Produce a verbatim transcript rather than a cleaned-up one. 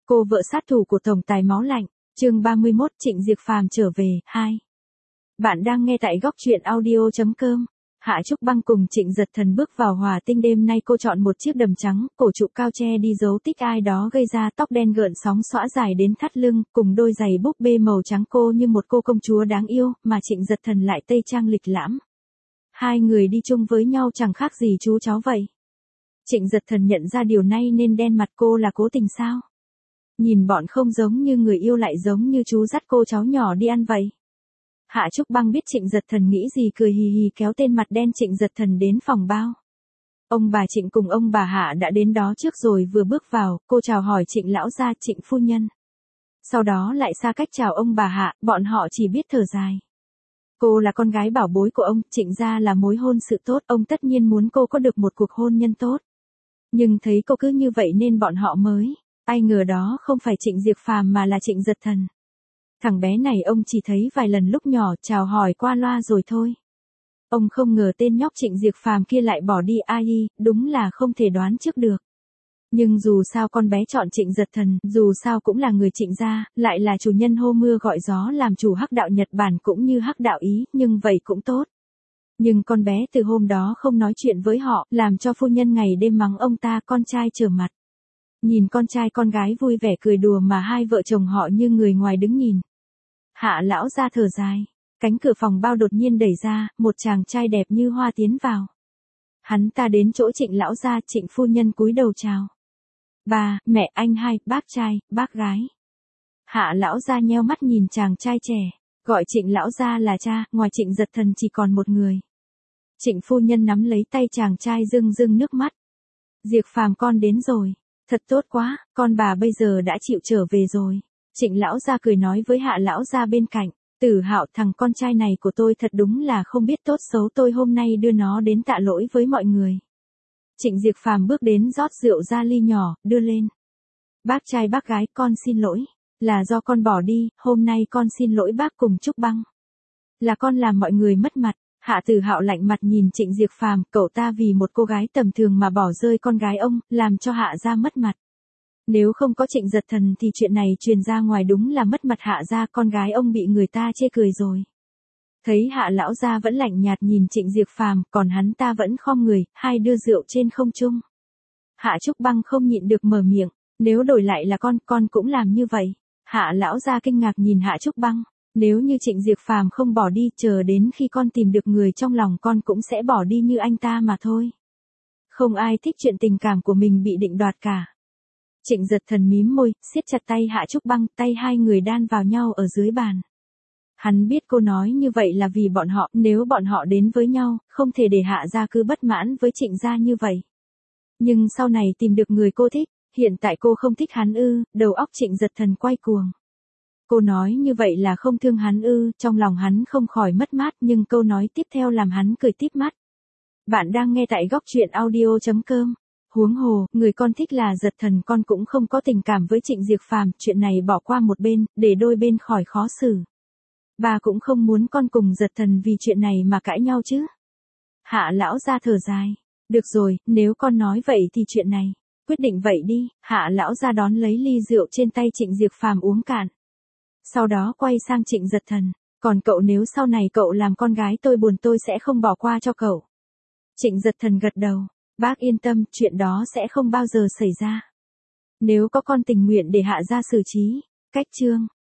Cô vợ sát thủ của tổng tài máu lạnh, chương ba mươi mốt Trịnh Diệc Phàm trở về, hai. Bạn đang nghe tại góc truyện audio chấm com. Hạ Trúc Băng cùng Trịnh Dật Thần bước vào Hòa Tinh đêm nay, cô chọn một chiếc đầm trắng, cổ trụ cao che đi dấu tích ai đó gây ra, tóc đen gợn sóng xõa dài đến thắt lưng, cùng đôi giày búp bê màu trắng, cô như một cô công chúa đáng yêu, mà Trịnh Dật Thần lại tây trang lịch lãm. Hai người đi chung với nhau chẳng khác gì chú cháu vậy. Trịnh Dật Thần nhận ra điều này nên đen mặt. Cô là cố tình sao? Nhìn bọn không giống như người yêu lại giống như chú dắt cô cháu nhỏ đi ăn vậy. Hạ Trúc Băng biết Trịnh Dật Thần nghĩ gì, cười hì hì kéo tên mặt đen Trịnh Dật Thần đến phòng bao. Ông bà Trịnh cùng ông bà Hạ đã đến đó trước rồi. Vừa bước vào, cô chào hỏi Trịnh lão gia, Trịnh phu nhân. Sau đó lại xa cách chào ông bà Hạ, bọn họ chỉ biết thở dài. Cô là con gái bảo bối của ông, Trịnh gia là mối hôn sự tốt, ông tất nhiên muốn cô có được một cuộc hôn nhân tốt. Nhưng thấy cô cứ như vậy nên bọn họ mới, ai ngờ đó không phải Trịnh Diệc Phàm mà là Trịnh Dật Thần. Thằng bé này ông chỉ thấy vài lần lúc nhỏ, chào hỏi qua loa rồi thôi. Ông không ngờ tên nhóc Trịnh Diệc Phàm kia lại bỏ đi. Ai, đúng là không thể đoán trước được. Nhưng dù sao con bé chọn Trịnh Dật Thần, dù sao cũng là người Trịnh gia, lại là chủ nhân hô mưa gọi gió làm chủ hắc đạo Nhật Bản cũng như hắc đạo Ý, nhưng vậy cũng tốt. Nhưng con bé từ hôm đó không nói chuyện với họ, làm cho phu nhân ngày đêm mắng ông ta, con trai trở mặt. Nhìn con trai con gái vui vẻ cười đùa mà hai vợ chồng họ như người ngoài đứng nhìn. Hạ lão ra thở dài, cánh cửa phòng bao đột nhiên đẩy ra, một chàng trai đẹp như hoa tiến vào. Hắn ta đến chỗ Trịnh lão gia, Trịnh phu nhân cúi đầu chào. Ba, mẹ, anh hai, bác trai, bác gái. Hạ lão gia nheo mắt nhìn chàng trai trẻ, gọi Trịnh lão gia là cha, ngoài Trịnh Dật Thần chỉ còn một người. Trịnh phu nhân nắm lấy tay chàng trai rưng rưng nước mắt. Diệc Phàm con đến rồi, thật tốt quá, con bà bây giờ đã chịu trở về rồi. Trịnh lão gia cười nói với Hạ lão gia bên cạnh, Tử Hạo, thằng con trai này của tôi thật đúng là không biết tốt xấu, tôi hôm nay đưa nó đến tạ lỗi với mọi người. Trịnh Diệc Phàm bước đến rót rượu ra ly nhỏ, đưa lên. Bác trai bác gái, con xin lỗi, là do con bỏ đi, hôm nay con xin lỗi bác cùng Trúc Băng. Là con làm mọi người mất mặt. Hạ Tử Hạo lạnh mặt nhìn Trịnh Diệc Phàm, cậu ta vì một cô gái tầm thường mà bỏ rơi con gái ông, làm cho Hạ gia mất mặt. Nếu không có Trịnh Dật Thần thì chuyện này truyền ra ngoài đúng là mất mặt Hạ gia, con gái ông bị người ta chê cười rồi. Thấy Hạ lão gia vẫn lạnh nhạt nhìn Trịnh Diệc Phàm, còn hắn ta vẫn khom người, hai đưa rượu trên không trung. Hạ Trúc Băng không nhịn được mở miệng, nếu đổi lại là con, con cũng làm như vậy. Hạ lão gia kinh ngạc nhìn Hạ Trúc Băng, nếu như Trịnh Diệc Phàm không bỏ đi, chờ đến khi con tìm được người trong lòng con cũng sẽ bỏ đi như anh ta mà thôi. Không ai thích chuyện tình cảm của mình bị định đoạt cả. Trịnh Dật Thần mím môi, siết chặt tay Hạ Trúc Băng, tay hai người đan vào nhau ở dưới bàn. Hắn biết cô nói như vậy là vì bọn họ, nếu bọn họ đến với nhau, không thể để Hạ gia cứ bất mãn với Trịnh gia như vậy. Nhưng sau này tìm được người cô thích, hiện tại cô không thích hắn ư? Đầu óc Trịnh Dật Thần quay cuồng. Cô nói như vậy là không thương hắn ư? Trong lòng hắn không khỏi mất mát, nhưng câu nói tiếp theo làm hắn cười tít mắt. Bạn đang nghe tại góc truyện audio chấm com. Huống hồ, người con thích là Dật Thần, con cũng không có tình cảm với Trịnh Diệc Phàm, chuyện này bỏ qua một bên, để đôi bên khỏi khó xử. Bà cũng không muốn con cùng Dật Thần vì chuyện này mà cãi nhau chứ. Hạ lão gia thở dài. Được rồi, nếu con nói vậy thì chuyện này, quyết định vậy đi. Hạ lão gia đón lấy ly rượu trên tay Trịnh Diệc Phàm uống cạn. Sau đó quay sang Trịnh Dật Thần, còn cậu, nếu sau này cậu làm con gái tôi buồn tôi sẽ không bỏ qua cho cậu. Trịnh Dật Thần gật đầu, bác yên tâm, chuyện đó sẽ không bao giờ xảy ra. Nếu có con tình nguyện để Hạ gia xử trí. Cách chương